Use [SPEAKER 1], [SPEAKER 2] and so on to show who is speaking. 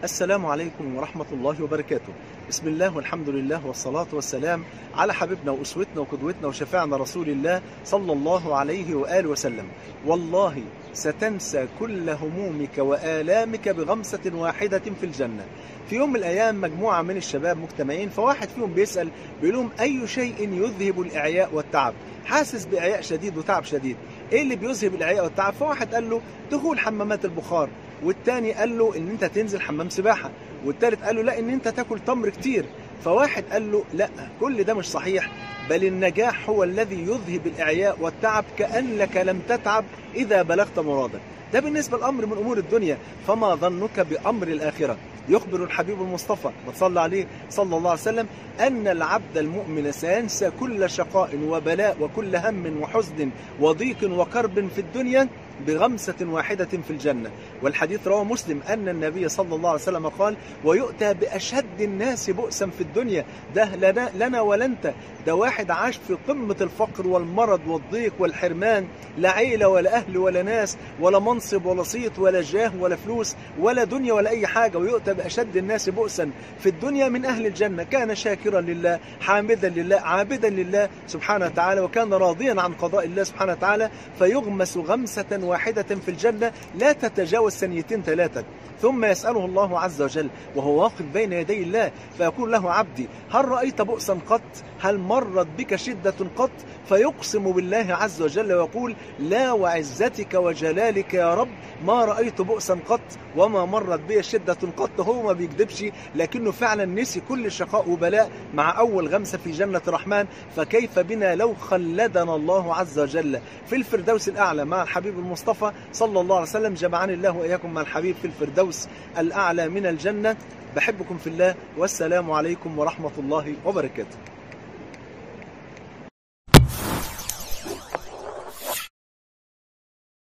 [SPEAKER 1] السلام عليكم ورحمة الله وبركاته. بسم الله والحمد لله والصلاة والسلام على حبيبنا وأسوتنا وقدوتنا وشفاعنا رسول الله صلى الله عليه وآله وسلم. والله ستنسى كل همومك وآلامك بغمسة واحدة في الجنة. في يوم من الأيام مجموعة من الشباب مجتمعين، فواحد فيهم بيسأل بيقول لهم: أي شيء يذهب الإعياء والتعب؟ حاسس بإعياء شديد وتعب شديد، إيه اللي بيذهب الإعياء والتعب؟ فواحد قال له: دخول حمامات البخار، والتاني قال له ان انت تنزل حمام سباحة، والتالت قال له لا ان انت تاكل تمر كتير. فواحد قال له: لا، كل ده مش صحيح، بل النجاح هو الذي يذهب الإعياء والتعب كأنك لم تتعب إذا بلغت مرادك. ده بالنسبة لأمر من أمور الدنيا، فما ظنك بأمر الآخرة؟ يخبر الحبيب المصطفى وصلى عليه صلى الله عليه وسلم أن العبد المؤمن سينسى كل شقاء وبلاء وكل هم وحزن وضيق وكرب في الدنيا بغمسة واحدة في الجنة. والحديث رواه مسلم أن النبي صلى الله عليه وسلم قال: ويؤتى بأشد الناس بؤسا في الدنيا. ده لنا ولنت، ده واحد عاش في قمة الفقر والمرض والضيق والحرمان، لا عيلة ولا أهل ولا ناس ولا منصب ولا صيت ولا جاه ولا فلوس ولا دنيا ولا أي حاجة. ويؤتى بأشد الناس بؤسا في الدنيا من أهل الجنة، كان شاكرا لله حامدا لله عابدا لله سبحانه وتعالى، وكان راضيا عن قضاء الله سبحانه وتعالى، فيغمس غمسة واحدة في الجنة لا تتجاوز ثانيتين ثلاثة. ثم يسأله الله عز وجل وهو واقف بين يدي الله فيقول له: عبدي، هل رأيت بؤسا قط؟ هل مرت بك شدة قط؟ فيقسم بالله عز وجل ويقول: لا وعزتك وجلالك يا رب ما رأيت بؤسا قط وما مرت بي شدة قط. هو ما بيكذبش، لكنه فعلا نسي كل شقاء وبلاء مع أول غمسة في جنة الرحمن. فكيف بنا لو خلدنا الله عز وجل في الفردوس الأعلى مع الحبيب المصطفى صلى الله عليه وسلم. جمعني الله وإياكم مع الحبيب في الفردوس الأعلى من الجنة. بحبكم في الله، والسلام عليكم ورحمة الله وبركاته.